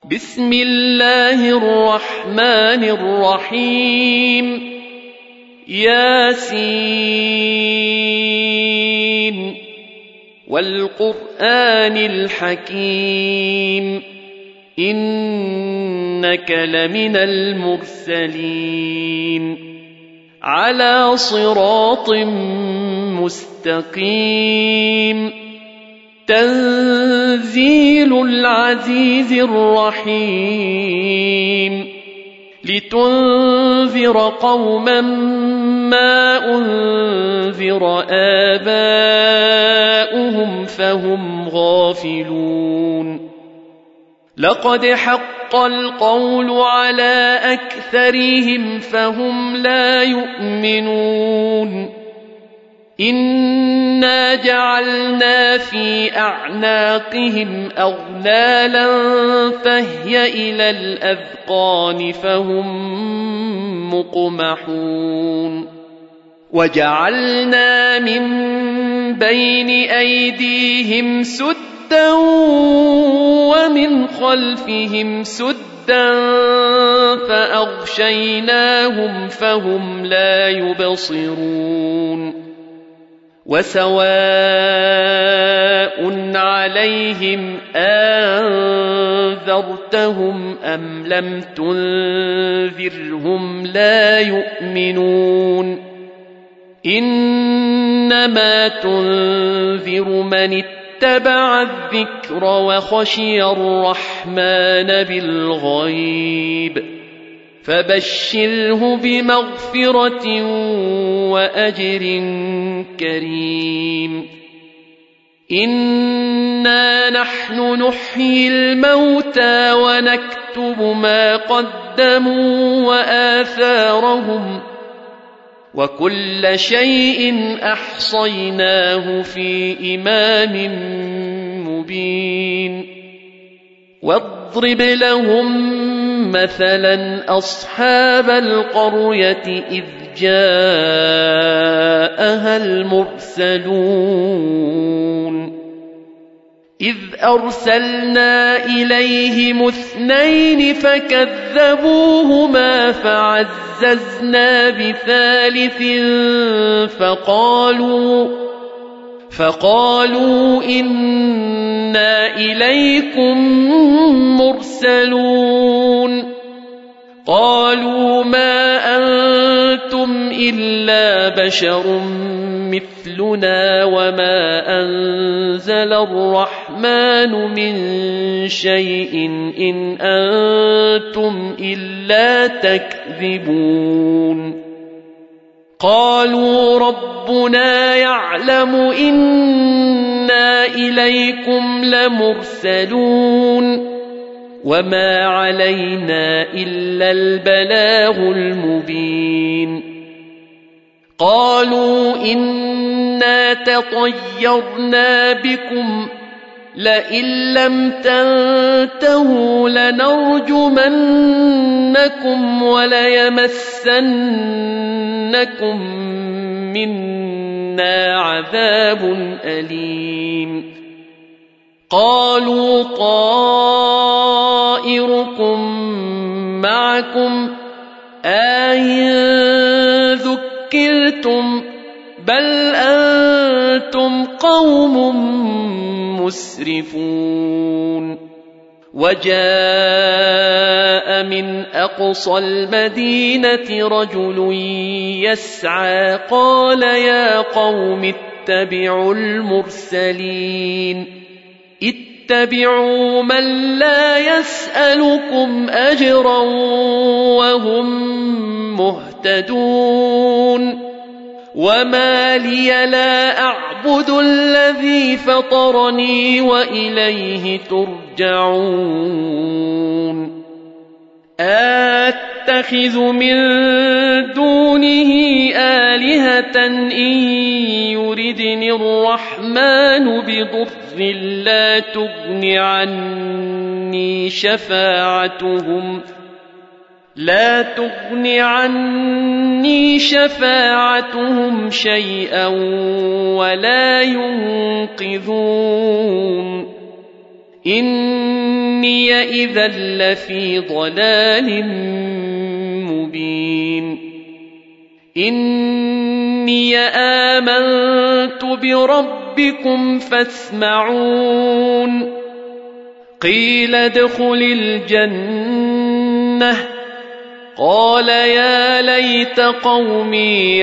بسم الله الرحمن الرحيم ياسين والقرآن الحكيم إنك لمن المرسلين على صراط مستقيم تنزيل العزيز الرحيم لتنذر قوما ما أنذر آباؤهم فهم غافلون لقد حق القول على أكثرهم فهم لا يؤمنون إنا جعلنا في أعناقهم أغلالا فهي إلى الأذقان فهم مقمحون وجعلنا من بين أيديهم سدا ومن خلفهم سدا فأغشيناهم فهم لا يبصرون وسواء عليهم أنذرتهم أم لم تنذرهم لا يؤمنون إنما تنذر من اتبع الذكر وخشي الرحمن بالغيب فبشره بمغفرة وأجر كريم إنا نحن نحيي الموتى ونكتب ما قدموا وآثارهم وكل شيء أحصيناه في إمام مبين واضرب لهم مثلا أصحاب القرية إذ جاءها المرسلون إذ أرسلنا إليهم 2 فكذبوهما فعززنا بثالث فقالوا إنا إليكم مرسلون قالوا ما أنتم إلا بشر مثلنا وما أنزل الرحمن من شيء إن أنتم إلا تكذبون قالوا ربنا يعلم إنا إليكم لمرسلون وما علينا إلا البلاغ المبين قالوا إنا تطيرنا بكم لئن لم تنتهوا لنرجمنكم وليمسنكم منا عذاب أليم قالوا طائركم معكم أئن ذكرتم بل أنتم قوم مسرفون وجاء من أقصى المدينة رجل يسعى قال يا قوم اتبعوا المرسلين اتبعوا من لا يسألكم أجرا وهم مهتدون وما لي لا أعبد الذي فطرني وإليه ترجعون أتخذ من دونه آلهة إن يردني الرحمن بضر لا تغن عني شفاعتهم شيئا ولا ينقذون إني إذا لفي ضلال مبين إني آمنت بربكم فاسمعون قيل ادخل الجنة قال يا ليت قومي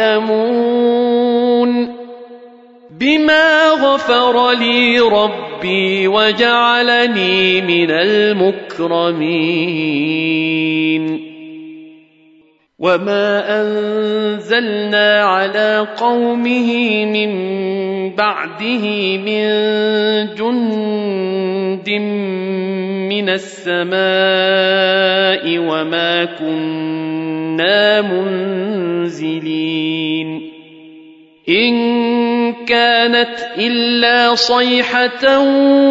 يعلمون بما غفر لي ربي وجعلني من المكرمين وما أنزلنا على قومه من بعده من جند من السماء وما كنا منزلين إن كانت إلا صيحة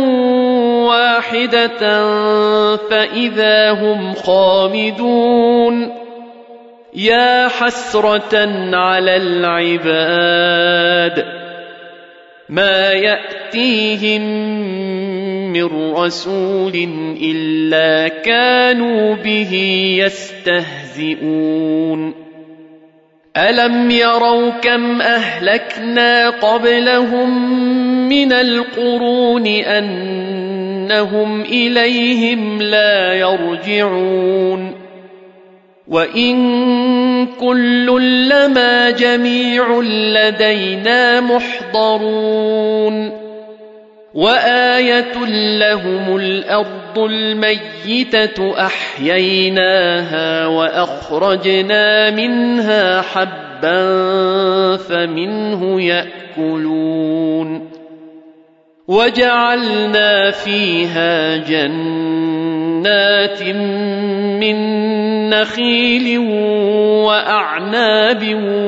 واحدة فإذا هم خامدون يا حسرة على العباد ما يأتيهم من رسول إلا كانوا به يستهزئون ألم يروا كم أهلكنا قبلهم من القرون أنهم إليهم لا يرجعون وإن كل لما جميع لدينا محضرون وآية لهم الأرض الميتة أحييناها وأخرجنا منها حبا فمنه يأكلون وجعلنا فيها جنات من نخيل وأعناب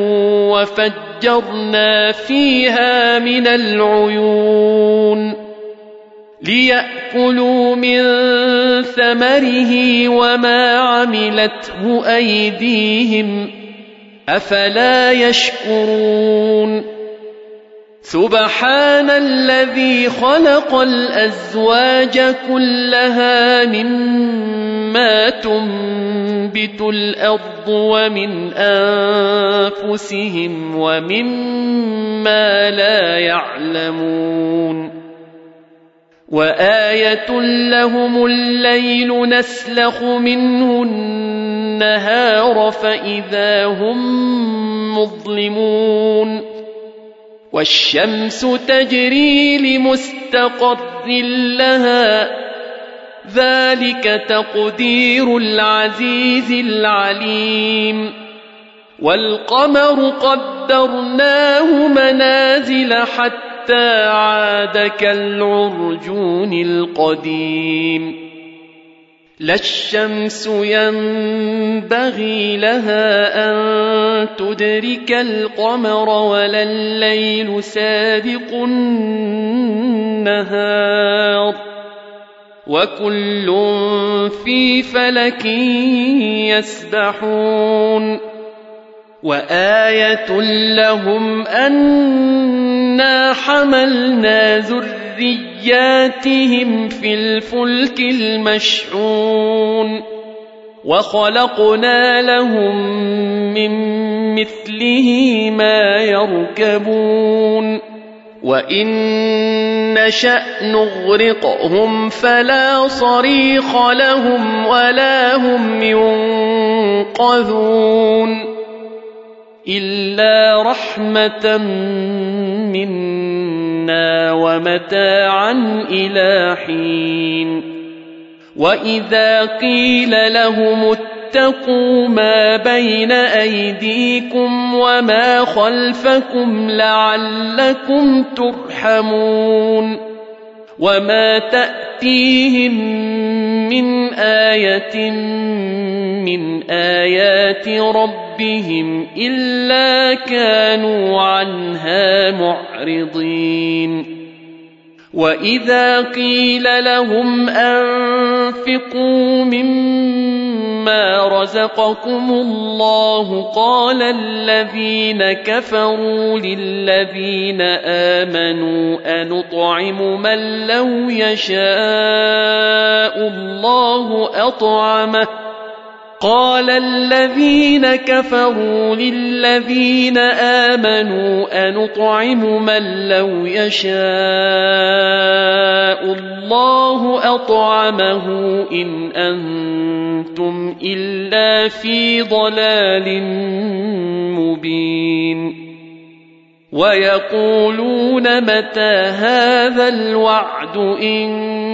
وفجرنا فيها من العيون ليأكلوا من ثمره وما عملته أيديهم أفلا يشكرون سبحان الذي خلق الأزواج كلها مما تنبت الأرض ومن أنفسهم ومما لا يعلمون وآية لهم الليل نسلخ منه النهار فإذا هم مظلمون والشمس تجري لمستقر لها ذلك تقدير العزيز العليم والقمر قدرناه منازل حتى عاد كالعرجون القديم لا الشمس ينبغي لها أن تدرك القمر ولا الليل سابق النهار وكل في فلك يسبحون وآية لهم أنا حملنا ذرياتهم في الفلك المشحون وخلقنا لهم من مثله ما يركبون وإن نشأ نغرقهم فلا صريخ لهم ولا هم ينقذون إلا رحمة منا ومتاعا إلى حين وإذا قيل لهم اتقوا ما بين أيديكم وما خلفكم لعلكم ترحمون وما تأتيهم من آية من آيات ربهم إلا كانوا عنها معرضين وإذا قيل لهم أنفقوا مما مما رزقكم الله قال الذين كفروا للذين آمنوا أنطعم من لو يشاء الله أطعمه قال الذين كفروا للذين آمنوا أنطعم من لو يشاء الله أطعمه إن أنتم إلا في ضلال مبين ويقولون متى هذا الوعد إن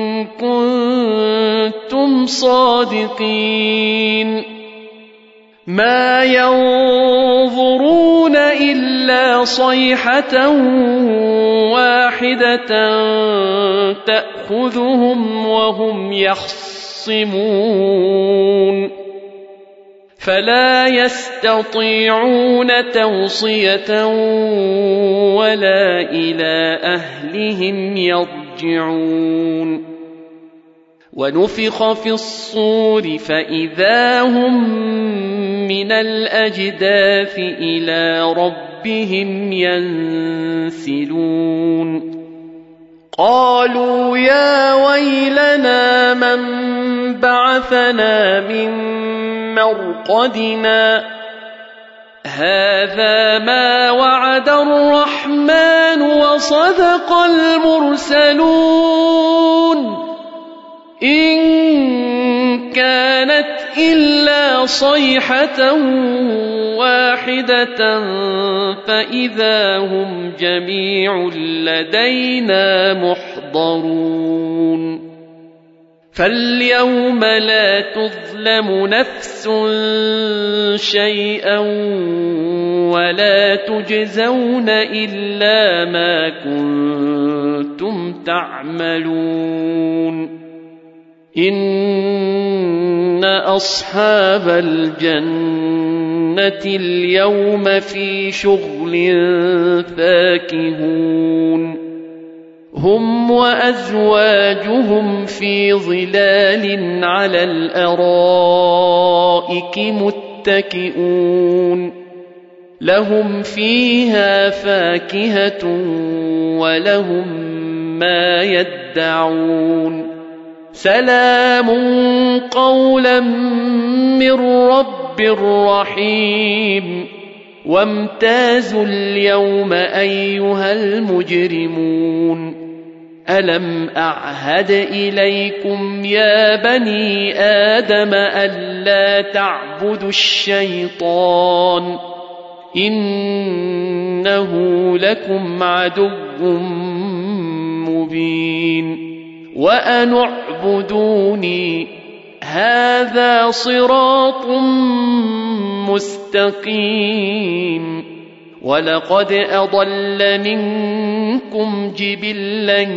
كنتم صادقين ما ينظرون إلا صيحة واحدة تأخذهم وهم يخصمون فلا يستطيعون توصية ولا إلى أهلهم يرجعون ونفخ في الصور فإذا هم من الأجداث إلى ربهم ينسلون قالوا يا ويلنا من بعثنا من مرقدنا هذا ما وعد الرحمن وصدق المرسلون إن كانت إلا صيحة واحدة فإذا هم جميع لدينا محضرون فاليوم لا تظلم نفس شيئا ولا تجزون إلا ما كنتم تعملون إن أصحاب الجنة اليوم في شغل فاكهون هم وأزواجهم في ظلال على الأرائك متكئون لهم فيها فاكهة ولهم ما يدعون سلام قولا من رب رحيم وامتازوا اليوم أيها المجرمون ألم أعهد إليكم يا بني آدم ألا تعبدوا الشيطان إنه لكم عدو مبين وأن اعبدوني هذا صراط مستقيم ولقد أضل منكم جبلا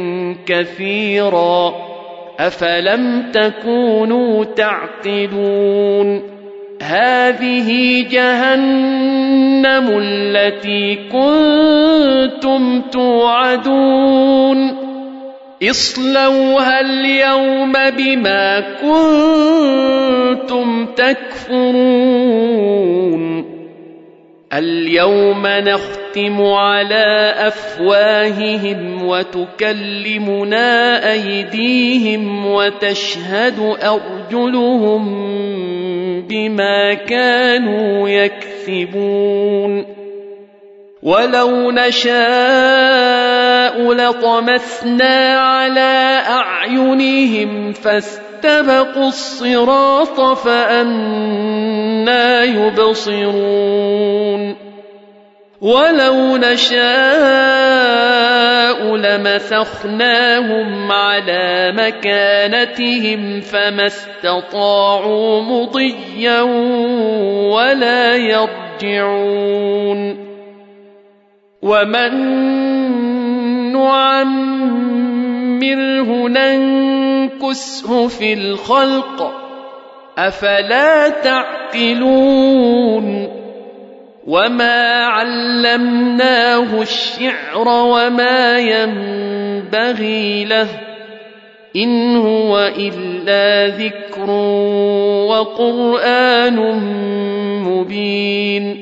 كثيرا أفلم تكونوا تعقلون هذه جهنم التي كنتم توعدون اصلوها اليوم بما كنتم تكفرون اليوم نختم على أفواههم وتكلمنا أيديهم وتشهد أرجلهم بما كانوا يكسبون ولو نشاء لطمسنا على أعينهم فاستبقوا الصراط فأنى يبصرون ولو نشاء لمسخناهم على مكانتهم فما استطاعوا مضيا ولا يرجعون ومن نعمره ننكسه في الخلق أفلا تعقلون وما علمناه الشعر وما ينبغي له إن هو إلا ذكر وقرآن مبين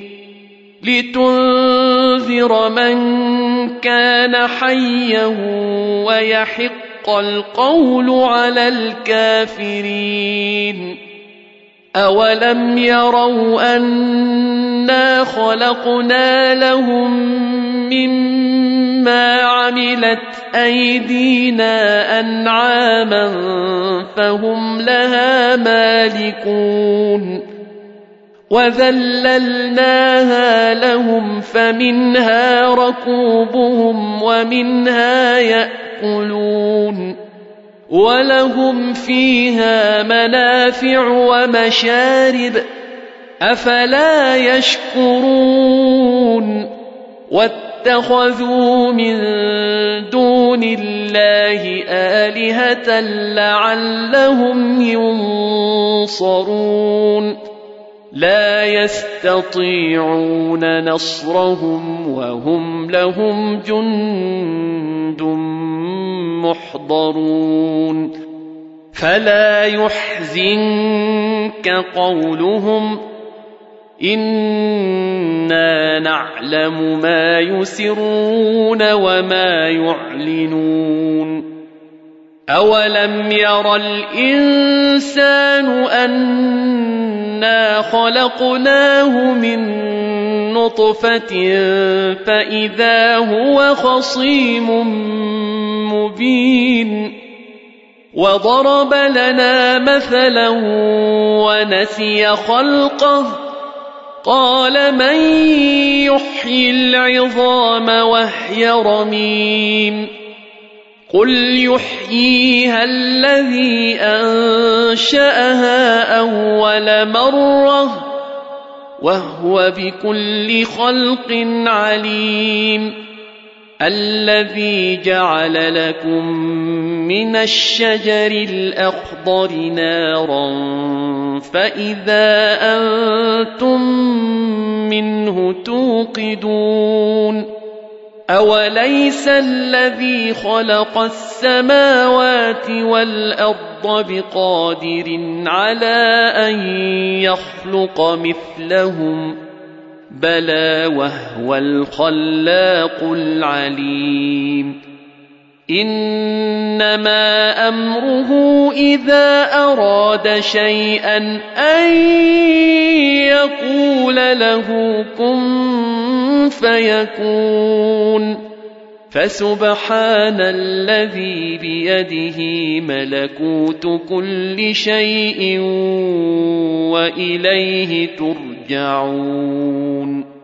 لتنذر من كان حيا ويحق القول على الكافرين أولم يروا أنا خلقنا لهم مما عملت أيدينا أنعاما فهم لها مالكون وذللناها لهم فمنها ركوبهم ومنها يأكلون ولهم فيها منافع ومشارب أفلا يشكرون واتخذوا من دون الله آلهة لعلهم ينصرون لا يستطيعون نصرهم وهم لهم جند محضرون فلا يحزنك قولهم إنا نعلم ما يسرون وما يعلنون أولم ير الإنسان أنا خلقناه من نطفة فإذا هو خصيم مبين وضرب لنا مثلا ونسي خلقه قال من يحيي العظام وهي رميم قل يحييها الذي أنشأها أول مرة وهو بكل خلق عليم الذي جعل لكم من الشجر الأخضر نارا فإذا أنتم منه توقدون أوليس الذي خلق السماوات والأرض بقادر على أن يخلق مثلهم بلى وهو الخلاق العليم إنما أمره إذا أراد شيئا أن يقول له كن فيكون فسبحان الذي بيده ملكوت كل شيء وإليه ترجعون